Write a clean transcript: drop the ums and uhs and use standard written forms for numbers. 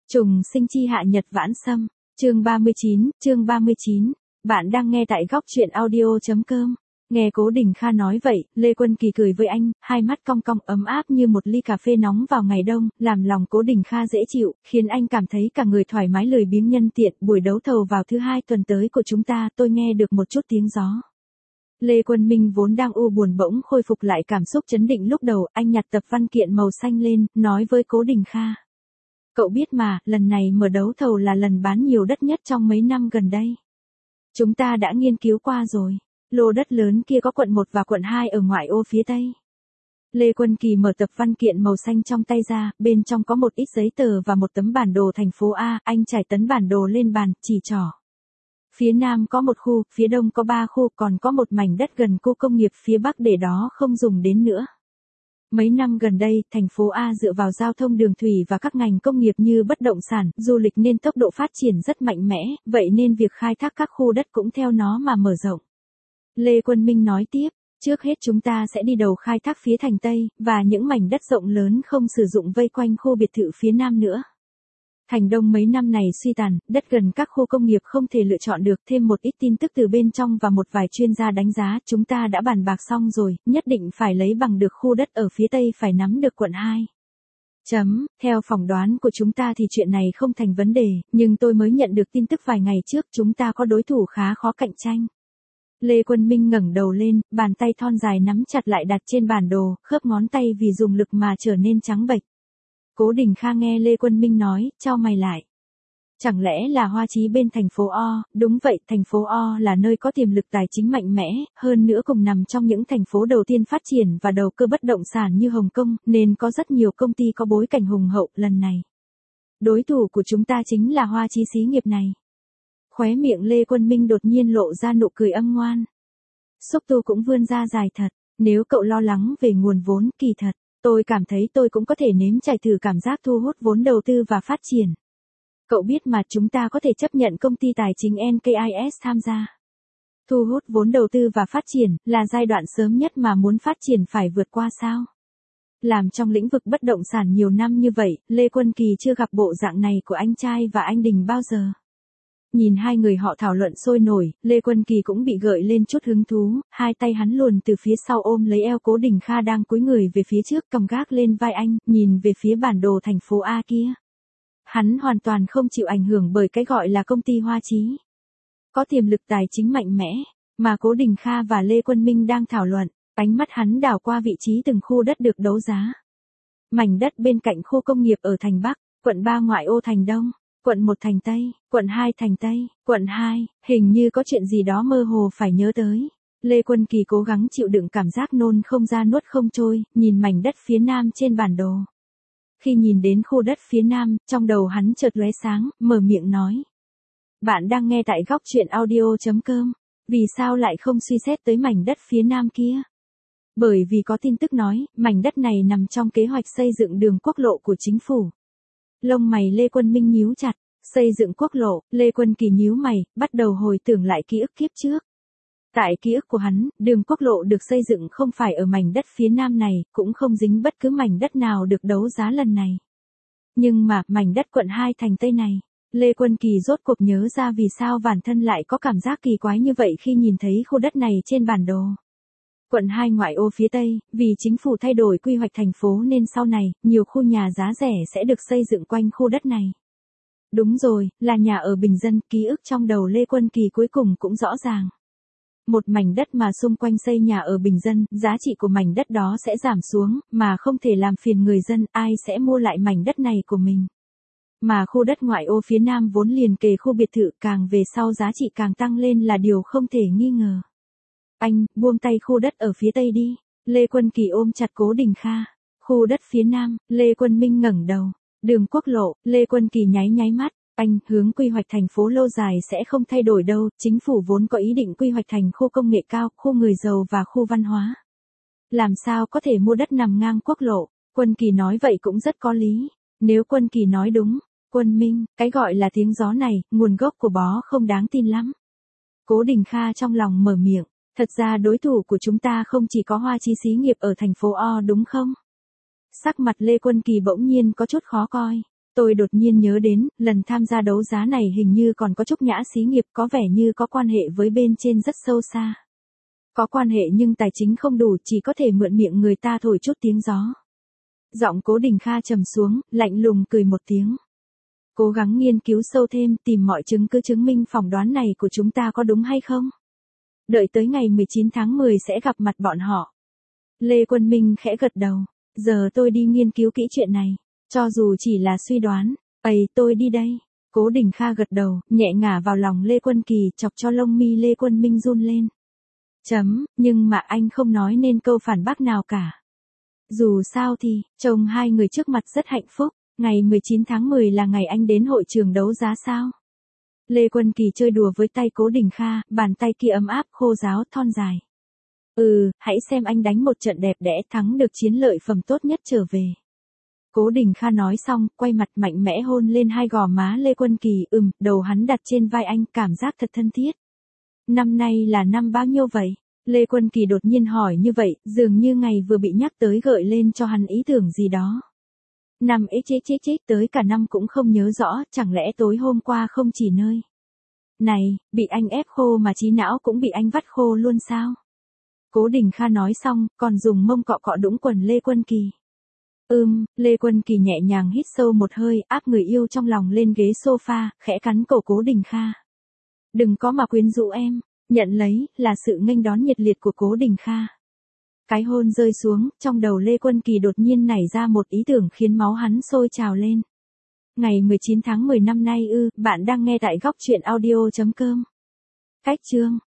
Trùng sinh chi hạ nhật vãn sâm, chương 39. Bạn đang nghe tại góc truyện audio.com. Nghe Cố Đình Kha nói vậy, Lê Quân Kỳ cười với anh, hai mắt cong cong ấm áp như một ly cà phê nóng vào ngày đông, làm lòng Cố Đình Kha dễ chịu, khiến anh cảm thấy cả người thoải mái lười biếng nhân tiện. Buổi đấu thầu vào thứ 2 tuần tới của chúng ta, tôi nghe được một chút tiếng gió. Lê Quân Minh vốn đang u buồn bỗng khôi phục lại cảm xúc chấn định lúc đầu, anh nhặt tập văn kiện màu xanh lên, nói với Cố Đình Kha. Cậu biết mà, lần này mở đấu thầu là lần bán nhiều đất nhất trong mấy năm gần đây. Chúng ta đã nghiên cứu qua rồi. Lô đất lớn kia có quận 1 và quận 2 ở ngoại ô phía Tây. Lê Quân Kỳ mở tập văn kiện màu xanh trong tay ra, bên trong có một ít giấy tờ và một tấm bản đồ thành phố A, anh trải tấm bản đồ lên bàn, chỉ trỏ. Phía Nam có một khu, phía Đông có 3 khu, còn có một mảnh đất gần khu công nghiệp phía Bắc để đó không dùng đến nữa. Mấy năm gần đây, thành phố A dựa vào giao thông đường thủy và các ngành công nghiệp như bất động sản, du lịch nên tốc độ phát triển rất mạnh mẽ, vậy nên việc khai thác các khu đất cũng theo nó mà mở rộng. Lê Quân Minh nói tiếp, trước hết chúng ta sẽ đi đầu khai thác phía thành Tây, và những mảnh đất rộng lớn không sử dụng vây quanh khu biệt thự phía Nam nữa. Thành Đông mấy năm này suy tàn, đất gần các khu công nghiệp không thể lựa chọn được, thêm một ít tin tức từ bên trong và một vài chuyên gia đánh giá, chúng ta đã bàn bạc xong rồi, nhất định phải lấy bằng được khu đất ở phía Tây phải nắm được quận 2. Theo phỏng đoán của chúng ta thì chuyện này không thành vấn đề, nhưng tôi mới nhận được tin tức vài ngày trước chúng ta có đối thủ khá khó cạnh tranh. Lê Quân Minh ngẩng đầu lên, bàn tay thon dài nắm chặt lại đặt trên bản đồ, khớp ngón tay vì dùng lực mà trở nên trắng bệch. Cố Đình Kha nghe Lê Quân Minh nói, chau mày lại. Chẳng lẽ là Hoa Chí bên thành phố O? Đúng vậy, thành phố O là nơi có tiềm lực tài chính mạnh mẽ, hơn nữa cùng nằm trong những thành phố đầu tiên phát triển và đầu cơ bất động sản như Hồng Kông, nên có rất nhiều công ty có bối cảnh hùng hậu. Lần này, đối thủ của chúng ta chính là Hoa Chí xí nghiệp này. Khóe miệng Lê Quân Minh đột nhiên lộ ra nụ cười âm ngoan. Xúc tu cũng vươn ra dài thật, nếu cậu lo lắng về nguồn vốn, kỳ thật, tôi cảm thấy tôi cũng có thể nếm trải thử cảm giác thu hút vốn đầu tư và phát triển. Cậu biết mà, chúng ta có thể chấp nhận công ty tài chính NKIS tham gia. Thu hút vốn đầu tư và phát triển là giai đoạn sớm nhất mà muốn phát triển phải vượt qua sao? Làm trong lĩnh vực bất động sản nhiều năm như vậy, Lê Quân Kỳ chưa gặp bộ dạng này của anh trai và anh Đình bao giờ. Nhìn hai người họ thảo luận sôi nổi, Lê Quân Kỳ cũng bị gợi lên chút hứng thú, hai tay hắn luồn từ phía sau ôm lấy eo Cố Đình Kha đang cúi người về phía trước, cầm gác lên vai anh, nhìn về phía bản đồ thành phố A kia. Hắn hoàn toàn không chịu ảnh hưởng bởi cái gọi là công ty Hoa Chí. Có tiềm lực tài chính mạnh mẽ, mà Cố Đình Kha và Lê Quân Minh đang thảo luận, ánh mắt hắn đảo qua vị trí từng khu đất được đấu giá. Mảnh đất bên cạnh khu công nghiệp ở thành Bắc, quận 3 ngoại ô thành Đông. Quận 1 thành Tây, quận 2 thành Tây, quận 2, hình như có chuyện gì đó mơ hồ phải nhớ tới. Lê Quân Kỳ cố gắng chịu đựng cảm giác nôn không ra nuốt không trôi, nhìn mảnh đất phía Nam trên bản đồ. Khi nhìn đến khu đất phía Nam, trong đầu hắn chợt lóe sáng, mở miệng nói. Bạn đang nghe tại góc truyện audio.com, vì sao lại không suy xét tới mảnh đất phía Nam kia? Bởi vì có tin tức nói, mảnh đất này nằm trong kế hoạch xây dựng đường quốc lộ của chính phủ. Lông mày Lê Quân Minh nhíu chặt, xây dựng quốc lộ, Lê Quân Kỳ nhíu mày, bắt đầu hồi tưởng lại ký ức kiếp trước. Tại ký ức của hắn, đường quốc lộ được xây dựng không phải ở mảnh đất phía Nam này, cũng không dính bất cứ mảnh đất nào được đấu giá lần này. Nhưng mà, mảnh đất quận 2 thành Tây này, Lê Quân Kỳ rốt cuộc nhớ ra vì sao bản thân lại có cảm giác kỳ quái như vậy khi nhìn thấy khu đất này trên bản đồ. Quận 2 ngoại ô phía Tây, vì chính phủ thay đổi quy hoạch thành phố nên sau này, nhiều khu nhà giá rẻ sẽ được xây dựng quanh khu đất này. Đúng rồi, là nhà ở bình dân, ký ức trong đầu Lê Quân Kỳ cuối cùng cũng rõ ràng. Một mảnh đất mà xung quanh xây nhà ở bình dân, giá trị của mảnh đất đó sẽ giảm xuống, mà không thể làm phiền người dân, ai sẽ mua lại mảnh đất này của mình. Mà khu đất ngoại ô phía Nam vốn liền kề khu biệt thự, càng về sau giá trị càng tăng lên là điều không thể nghi ngờ. Anh, buông tay khu đất ở phía Tây đi. Lê Quân Kỳ ôm chặt Cố Đình Kha. Khu đất phía Nam, Lê Quân Minh ngẩng đầu. Đường quốc lộ, Lê Quân Kỳ nháy mắt. Anh, hướng quy hoạch thành phố lâu dài sẽ không thay đổi đâu, chính phủ vốn có ý định quy hoạch thành khu công nghệ cao, khu người giàu và khu văn hóa. Làm sao có thể mua đất nằm ngang quốc lộ? Quân Kỳ nói vậy cũng rất có lý. Nếu Quân Kỳ nói đúng, Quân Minh, cái gọi là tiếng gió này, nguồn gốc của bó không đáng tin lắm. Cố Đình Kha trong lòng mở miệng. Thật ra đối thủ của chúng ta không chỉ có Hoa Chí xí nghiệp ở thành phố O đúng không? Sắc mặt Lê Quân Kỳ bỗng nhiên có chút khó coi. Tôi đột nhiên nhớ đến, lần tham gia đấu giá này hình như còn có Trúc Nhã xí nghiệp, có vẻ như có quan hệ với bên trên rất sâu xa. Có quan hệ nhưng tài chính không đủ, chỉ có thể mượn miệng người ta thổi chút tiếng gió. Giọng Cố Đình Kha trầm xuống, lạnh lùng cười một tiếng. Cố gắng nghiên cứu sâu thêm, tìm mọi chứng cứ chứng minh phỏng đoán này của chúng ta có đúng hay không. Đợi tới ngày 19 tháng 10 sẽ gặp mặt bọn họ. Lê Quân Minh khẽ gật đầu. Giờ tôi đi nghiên cứu kỹ chuyện này. Cho dù chỉ là suy đoán. Tôi đi đây. Cố Đình Kha gật đầu, nhẹ ngả vào lòng Lê Quân Kỳ, chọc cho lông mi Lê Quân Minh run lên. Nhưng mà anh không nói nên câu phản bác nào cả. Dù sao thì, trông hai người trước mặt rất hạnh phúc. Ngày 19 tháng 10 là ngày anh đến hội trường đấu giá sao? Lê Quân Kỳ chơi đùa với tay Cố Đình Kha, bàn tay kia ấm áp, khô ráo, thon dài. Hãy xem anh đánh một trận đẹp đẽ, thắng được chiến lợi phẩm tốt nhất trở về. Cố Đình Kha nói xong, quay mặt mạnh mẽ hôn lên hai gò má Lê Quân Kỳ, đầu hắn đặt trên vai anh, cảm giác thật thân thiết. Năm nay là năm bao nhiêu vậy? Lê Quân Kỳ đột nhiên hỏi như vậy, dường như ngày vừa bị nhắc tới gợi lên cho hắn ý tưởng gì đó. Năm tới cả năm cũng không nhớ rõ, chẳng lẽ tối hôm qua không chỉ nơi này, bị anh ép khô mà trí não cũng bị anh vắt khô luôn sao? Cố Đình Kha nói xong, còn dùng mông cọ cọ đũng quần Lê Quân Kỳ. Lê Quân Kỳ nhẹ nhàng hít sâu một hơi, áp người yêu trong lòng lên ghế sofa, khẽ cắn cổ Cố Đình Kha. Đừng có mà quyến rũ em, nhận lấy, là sự nghênh đón nhiệt liệt của Cố Đình Kha. Cái hôn rơi xuống, trong đầu Lê Quân Kỳ đột nhiên nảy ra một ý tưởng khiến máu hắn sôi trào lên. Ngày 19 tháng 10 năm nay bạn đang nghe tại góc truyện audio.com. Cách chương